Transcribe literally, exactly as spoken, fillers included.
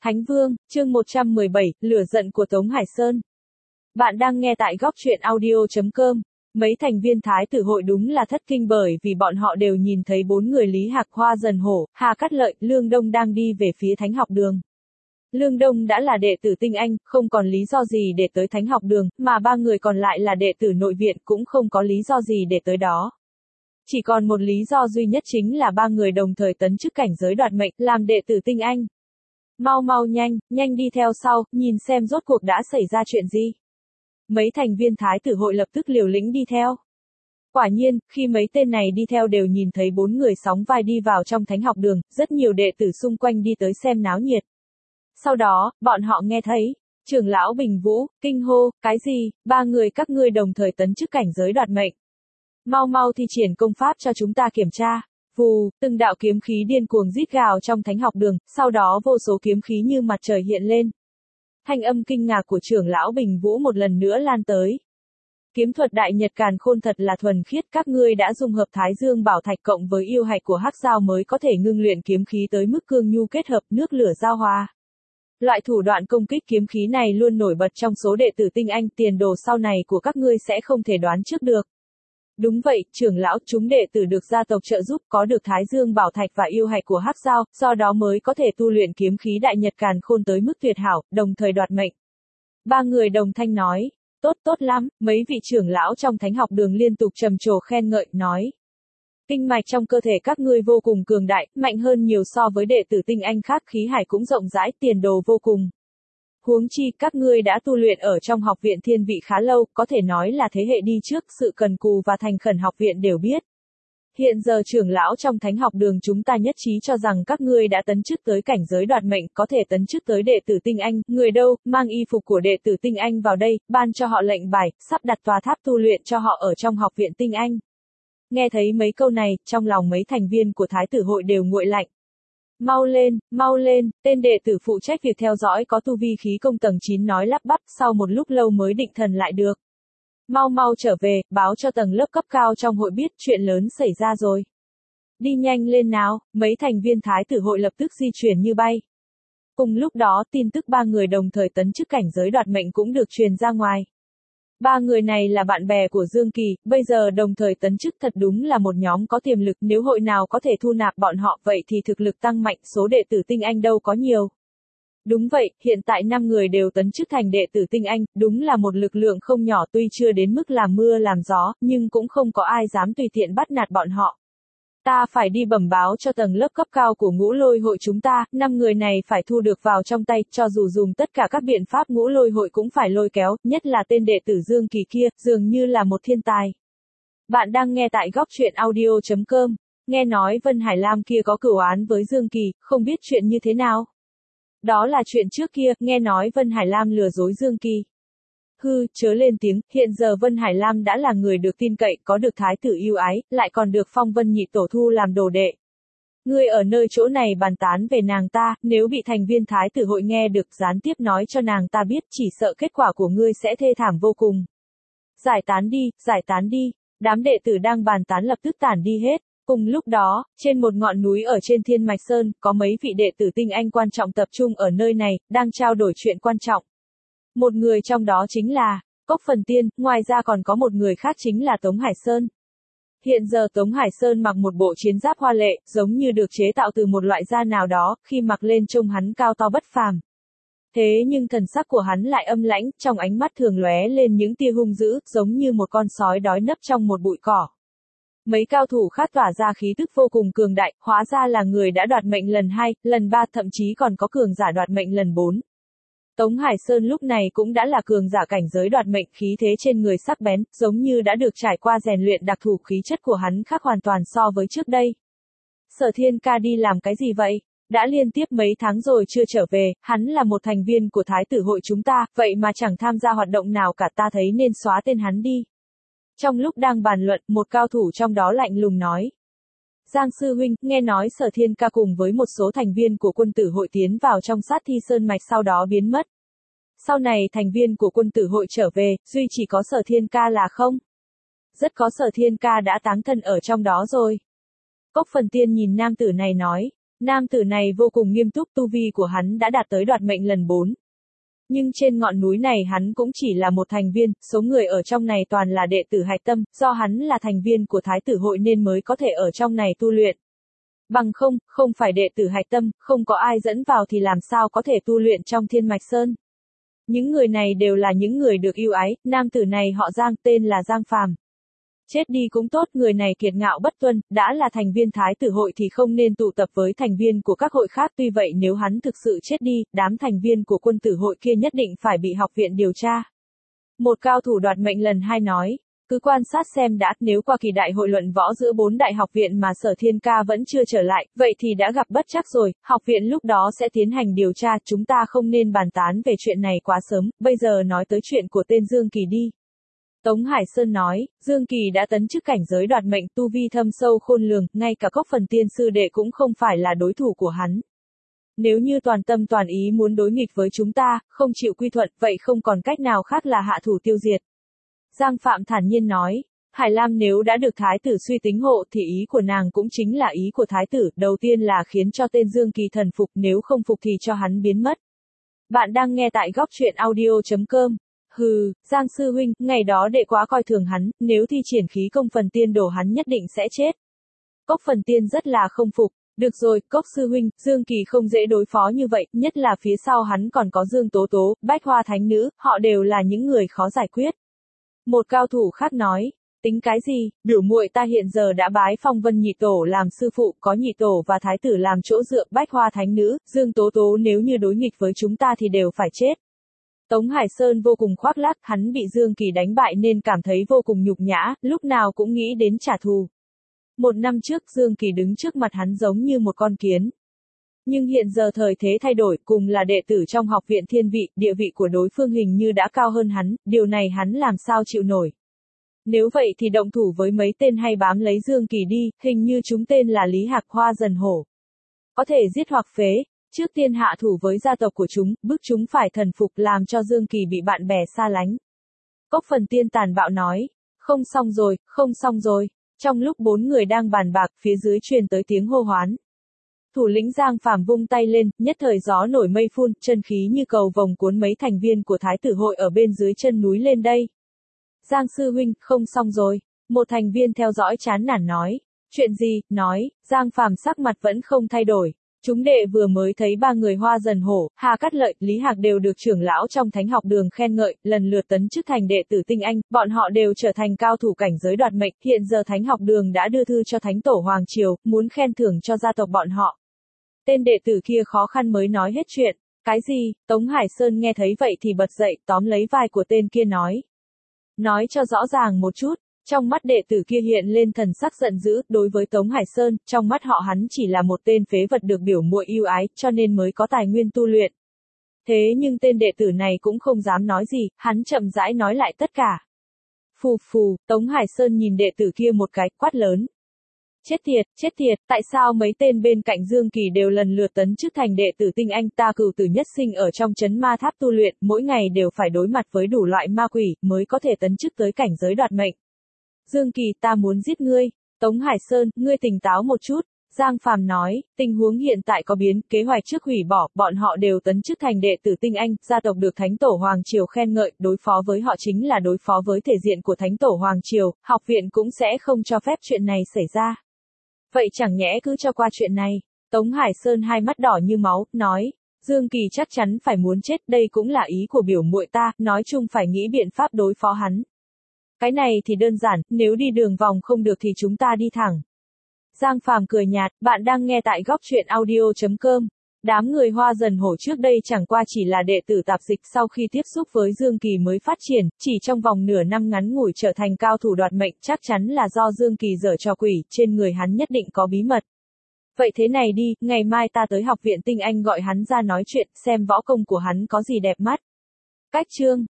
Thánh Vương, chương một trăm mười bảy, lửa giận của Tống Hải Sơn. Bạn đang nghe tại góc truyện audio chấm com. Mấy thành viên Thái tử hội đúng là thất kinh bởi vì bọn họ đều nhìn thấy bốn người Lý Hạc, Hoa Dần Hổ, Hà Cát Lợi, Lương Đông đang đi về phía Thánh học đường. Lương Đông đã là đệ tử tinh anh, không còn lý do gì để tới Thánh học đường, mà ba người còn lại là đệ tử nội viện cũng không có lý do gì để tới đó. Chỉ còn một lý do duy nhất chính là ba người đồng thời tấn chức cảnh giới đoạt mệnh, làm đệ tử tinh anh. Mau mau nhanh, nhanh đi theo sau, nhìn xem rốt cuộc đã xảy ra chuyện gì. Mấy thành viên Thái tử hội lập tức liều lĩnh đi theo. Quả nhiên, khi mấy tên này đi theo đều nhìn thấy bốn người sóng vai đi vào trong Thánh học đường, rất nhiều đệ tử xung quanh đi tới xem náo nhiệt. Sau đó, bọn họ nghe thấy, trưởng lão Bình Vũ, kinh hô, cái gì, ba người các ngươi đồng thời tấn chức cảnh giới đoạt mệnh. Mau mau thi triển công pháp cho chúng ta kiểm tra. Vù, từng đạo kiếm khí điên cuồng rít gào trong Thánh học đường, sau đó vô số kiếm khí như mặt trời hiện lên. Thanh âm kinh ngạc của trưởng lão Bình Vũ một lần nữa lan tới. Kiếm thuật đại nhật càn khôn thật là thuần khiết, các ngươi đã dung hợp Thái Dương Bảo Thạch cộng với yêu hạch của Hắc Dao mới có thể ngưng luyện kiếm khí tới mức cương nhu kết hợp nước lửa giao hòa. Loại thủ đoạn công kích kiếm khí này luôn nổi bật trong số đệ tử tinh anh, tiền đồ sau này của các ngươi sẽ không thể đoán trước được. Đúng vậy, trưởng lão, chúng đệ tử được gia tộc trợ giúp, có được Thái Dương Bảo Thạch và yêu hạch của Hắc Dao, do đó mới có thể tu luyện kiếm khí đại nhật càn khôn tới mức tuyệt hảo, đồng thời đoạt mệnh. Ba người đồng thanh nói, tốt tốt lắm, mấy vị trưởng lão trong Thánh học đường liên tục trầm trồ khen ngợi, nói. Kinh mạch trong cơ thể các ngươi vô cùng cường đại, mạnh hơn nhiều so với đệ tử tinh anh khác, khí hải cũng rộng rãi, tiền đồ vô cùng. Huống chi, các ngươi đã tu luyện ở trong học viện thiên vị khá lâu, có thể nói là thế hệ đi trước, sự cần cù và thành khẩn học viện đều biết. Hiện giờ trưởng lão trong Thánh học đường chúng ta nhất trí cho rằng các ngươi đã tấn chức tới cảnh giới đoạt mệnh, có thể tấn chức tới đệ tử tinh anh, người đâu, mang y phục của đệ tử tinh anh vào đây, ban cho họ lệnh bài, sắp đặt tòa tháp tu luyện cho họ ở trong học viện tinh anh. Nghe thấy mấy câu này, trong lòng mấy thành viên của Thái tử hội đều nguội lạnh. Mau lên, mau lên, tên đệ tử phụ trách việc theo dõi có tu vi khí công tầng chín nói lắp bắp, sau một lúc lâu mới định thần lại được. Mau mau trở về, báo cho tầng lớp cấp cao trong hội biết chuyện lớn xảy ra rồi. Đi nhanh lên nào, mấy thành viên Thái tử hội lập tức di chuyển như bay. Cùng lúc đó, tin tức ba người đồng thời tấn chức cảnh giới đoạt mệnh cũng được truyền ra ngoài. Ba người này là bạn bè của Dương Kỳ, bây giờ đồng thời tấn chức thật đúng là một nhóm có tiềm lực, nếu hội nào có thể thu nạp bọn họ vậy thì thực lực tăng mạnh, số đệ tử tinh anh đâu có nhiều. Đúng vậy, hiện tại năm người đều tấn chức thành đệ tử tinh anh, đúng là một lực lượng không nhỏ, tuy chưa đến mức làm mưa làm gió, nhưng cũng không có ai dám tùy tiện bắt nạt bọn họ. Ta phải đi bẩm báo cho tầng lớp cấp cao của Ngũ Lôi hội chúng ta, năm người này phải thu được vào trong tay, cho dù dùng tất cả các biện pháp Ngũ Lôi hội cũng phải lôi kéo, nhất là tên đệ tử Dương Kỳ kia, dường như là một thiên tài. Bạn đang nghe tại góc truyện audio chấm com, nghe nói Vân Hải Lam kia có cửu án với Dương Kỳ, không biết chuyện như thế nào. Đó là chuyện trước kia, nghe nói Vân Hải Lam lừa dối Dương Kỳ. Hư, chớ lên tiếng, hiện giờ Vân Hải Lam đã là người được tin cậy, có được thái tử yêu ái, lại còn được Phong Vân nhị tổ thu làm đồ đệ. Ngươi ở nơi chỗ này bàn tán về nàng ta, nếu bị thành viên thái tử hội nghe được, gián tiếp nói cho nàng ta biết, chỉ sợ kết quả của ngươi sẽ thê thảm vô cùng. Giải tán đi, giải tán đi, đám đệ tử đang bàn tán lập tức tản đi hết. Cùng lúc đó, trên một ngọn núi ở trên Thiên Mạch Sơn, có mấy vị đệ tử tinh anh quan trọng tập trung ở nơi này, đang trao đổi chuyện quan trọng. Một người trong đó chính là Cốc Phần Tiên, ngoài ra còn có một người khác chính là Tống Hải Sơn. Hiện giờ Tống Hải Sơn mặc một bộ chiến giáp hoa lệ, giống như được chế tạo từ một loại da nào đó, khi mặc lên trông hắn cao to bất phàm. Thế nhưng thần sắc của hắn lại âm lãnh, trong ánh mắt thường lóe lên những tia hung dữ, giống như một con sói đói nấp trong một bụi cỏ. Mấy cao thủ khác tỏa ra khí tức vô cùng cường đại, hóa ra là người đã đoạt mệnh lần hai, lần ba, thậm chí còn có cường giả đoạt mệnh lần bốn. Tống Hải Sơn lúc này cũng đã là cường giả cảnh giới đoạt mệnh, khí thế trên người sắc bén, giống như đã được trải qua rèn luyện đặc thù, khí chất của hắn khác hoàn toàn so với trước đây. Sở Thiên Ca đi làm cái gì vậy? Đã liên tiếp mấy tháng rồi chưa trở về, hắn là một thành viên của Thái tử hội chúng ta, vậy mà chẳng tham gia hoạt động nào cả, ta thấy nên xóa tên hắn đi. Trong lúc đang bàn luận, một cao thủ trong đó lạnh lùng nói. Giang sư huynh, nghe nói Sở Thiên Ca cùng với một số thành viên của quân tử hội tiến vào trong sát thi sơn mạch sau đó biến mất. Sau này thành viên của quân tử hội trở về, duy chỉ có Sở Thiên Ca là không? Rất có Sở Thiên Ca đã táng thân ở trong đó rồi. Cốc Phần Tiên nhìn nam tử này nói, Nam tử này vô cùng nghiêm túc, tu vi của hắn đã đạt tới đoạt mệnh lần bốn. Nhưng trên ngọn núi này hắn cũng chỉ là một thành viên, số người ở trong này toàn là đệ tử hạch tâm, do hắn là thành viên của Thái tử hội nên mới có thể ở trong này tu luyện. Bằng không, không phải đệ tử hạch tâm, không có ai dẫn vào thì làm sao có thể tu luyện trong Thiên Mạch Sơn. Những người này đều là những người được yêu ái, nam tử này họ Giang, tên là Giang Phàm. Chết đi cũng tốt, người này kiệt ngạo bất tuân, đã là thành viên Thái tử hội thì không nên tụ tập với thành viên của các hội khác, tuy vậy nếu hắn thực sự chết đi, đám thành viên của quân tử hội kia nhất định phải bị học viện điều tra. Một cao thủ đoạt mệnh lần hai nói, cứ quan sát xem đã, nếu qua kỳ đại hội luận võ giữa bốn đại học viện mà Sở Thiên Ca vẫn chưa trở lại, vậy thì đã gặp bất trắc rồi, học viện lúc đó sẽ tiến hành điều tra, chúng ta không nên bàn tán về chuyện này quá sớm, bây giờ nói tới chuyện của tên Dương Kỳ đi. Tống Hải Sơn nói, Dương Kỳ đã tấn chức cảnh giới đoạt mệnh, tu vi thâm sâu khôn lường, ngay cả Cốc Phần Tiên sư đệ cũng không phải là đối thủ của hắn. Nếu như toàn tâm toàn ý muốn đối nghịch với chúng ta, không chịu quy thuận, vậy không còn cách nào khác là hạ thủ tiêu diệt. Giang Phạm thản nhiên nói, Hải Lam nếu đã được Thái tử suy tính hộ thì ý của nàng cũng chính là ý của Thái tử, đầu tiên là khiến cho tên Dương Kỳ thần phục, nếu không phục thì cho hắn biến mất. Bạn đang nghe tại góc truyện audio chấm com. Hừ, Giang sư huynh, ngày đó đệ quá coi thường hắn, nếu thi triển khí công Phần Tiên đổ hắn nhất định sẽ chết. Cốc Phần Tiên rất là không phục, được rồi, Cốc sư huynh, Dương Kỳ không dễ đối phó như vậy, nhất là phía sau hắn còn có Dương Tố Tố, Bách Hoa Thánh Nữ, họ đều là những người khó giải quyết. Một cao thủ khác nói, tính cái gì, biểu muội ta hiện giờ đã bái Phong Vân nhị tổ làm sư phụ, có nhị tổ và thái tử làm chỗ dựa, Bách Hoa Thánh Nữ, Dương Tố Tố nếu như đối nghịch với chúng ta thì đều phải chết. Tống Hải Sơn vô cùng khoác lác, hắn bị Dương Kỳ đánh bại nên cảm thấy vô cùng nhục nhã, lúc nào cũng nghĩ đến trả thù. Một năm trước Dương Kỳ đứng trước mặt hắn giống như một con kiến. Nhưng hiện giờ thời thế thay đổi, cùng là đệ tử trong học viện thiên vị, địa vị của đối phương hình như đã cao hơn hắn, điều này hắn làm sao chịu nổi. Nếu vậy thì động thủ với mấy tên hay bám lấy Dương Kỳ đi, hình như chúng tên là Lý Hạc, Hoa Dần Hổ. Có thể giết hoặc phế. Trước tiên hạ thủ với gia tộc của chúng, bức chúng phải thần phục làm cho Dương Kỳ bị bạn bè xa lánh. Cốc Phần Tiên tàn bạo nói, không xong rồi, không xong rồi. Trong lúc bốn người đang bàn bạc, phía dưới truyền tới tiếng hô hoán. Thủ lĩnh Giang Phàm vung tay lên, nhất thời gió nổi mây phun, chân khí như cầu vồng cuốn mấy thành viên của Thái tử hội ở bên dưới chân núi lên đây. Giang sư huynh, không xong rồi. Một thành viên theo dõi chán nản nói. Chuyện gì, nói, Giang Phàm sắc mặt vẫn không thay đổi. Chúng đệ vừa mới thấy ba người Hoa Dần Hổ, Hà Cát Lợi, Lý Hạc đều được trưởng lão trong Thánh học đường khen ngợi, lần lượt tấn chức thành đệ tử tinh anh, bọn họ đều trở thành cao thủ cảnh giới đoạt mệnh, hiện giờ Thánh học đường đã đưa thư cho Thánh tổ Hoàng Triều, muốn khen thưởng cho gia tộc bọn họ. Tên đệ tử kia khó khăn mới nói hết chuyện. Cái gì? Tống Hải Sơn nghe thấy vậy thì bật dậy, tóm lấy vai của tên kia nói. Nói cho rõ ràng một chút. Trong mắt đệ tử kia hiện lên thần sắc giận dữ, đối với Tống Hải Sơn, trong mắt họ hắn chỉ là một tên phế vật được biểu muội yêu ái, cho nên mới có tài nguyên tu luyện. Thế nhưng tên đệ tử này cũng không dám nói gì, hắn chậm rãi nói lại tất cả. Phù phù, Tống Hải Sơn nhìn đệ tử kia một cái, quát lớn. Chết tiệt, chết tiệt, tại sao mấy tên bên cạnh Dương Kỳ đều lần lượt tấn chức thành đệ tử tinh anh, ta cửu tử nhất sinh ở trong trấn ma tháp tu luyện, mỗi ngày đều phải đối mặt với đủ loại ma quỷ, mới có thể tấn chức tới cảnh giới đoạt mệnh. Dương Kỳ, ta muốn giết ngươi. Tống Hải Sơn, ngươi tỉnh táo một chút. Giang Phàm nói, tình huống hiện tại có biến, kế hoạch trước hủy bỏ, bọn họ đều tấn chức thành đệ tử tinh anh, gia tộc được Thánh tổ Hoàng Triều khen ngợi, đối phó với họ chính là đối phó với thể diện của Thánh tổ Hoàng Triều, học viện cũng sẽ không cho phép chuyện này xảy ra. Vậy chẳng nhẽ cứ cho qua chuyện này. Tống Hải Sơn hai mắt đỏ như máu, nói, Dương Kỳ chắc chắn phải muốn chết, đây cũng là ý của biểu muội ta, nói chung phải nghĩ biện pháp đối phó hắn. Cái này thì đơn giản, nếu đi đường vòng không được thì chúng ta đi thẳng. Giang Phàm cười nhạt, bạn đang nghe tại góc truyện audio chấm com. Đám người Hoa Dần Hổ trước đây chẳng qua chỉ là đệ tử tạp dịch, sau khi tiếp xúc với Dương Kỳ mới phát triển, chỉ trong vòng nửa năm ngắn ngủi trở thành cao thủ đoạt mệnh, chắc chắn là do Dương Kỳ giở trò quỷ, trên người hắn nhất định có bí mật. Vậy thế này đi, ngày mai ta tới học viện tinh anh gọi hắn ra nói chuyện, xem võ công của hắn có gì đẹp mắt. Cách chương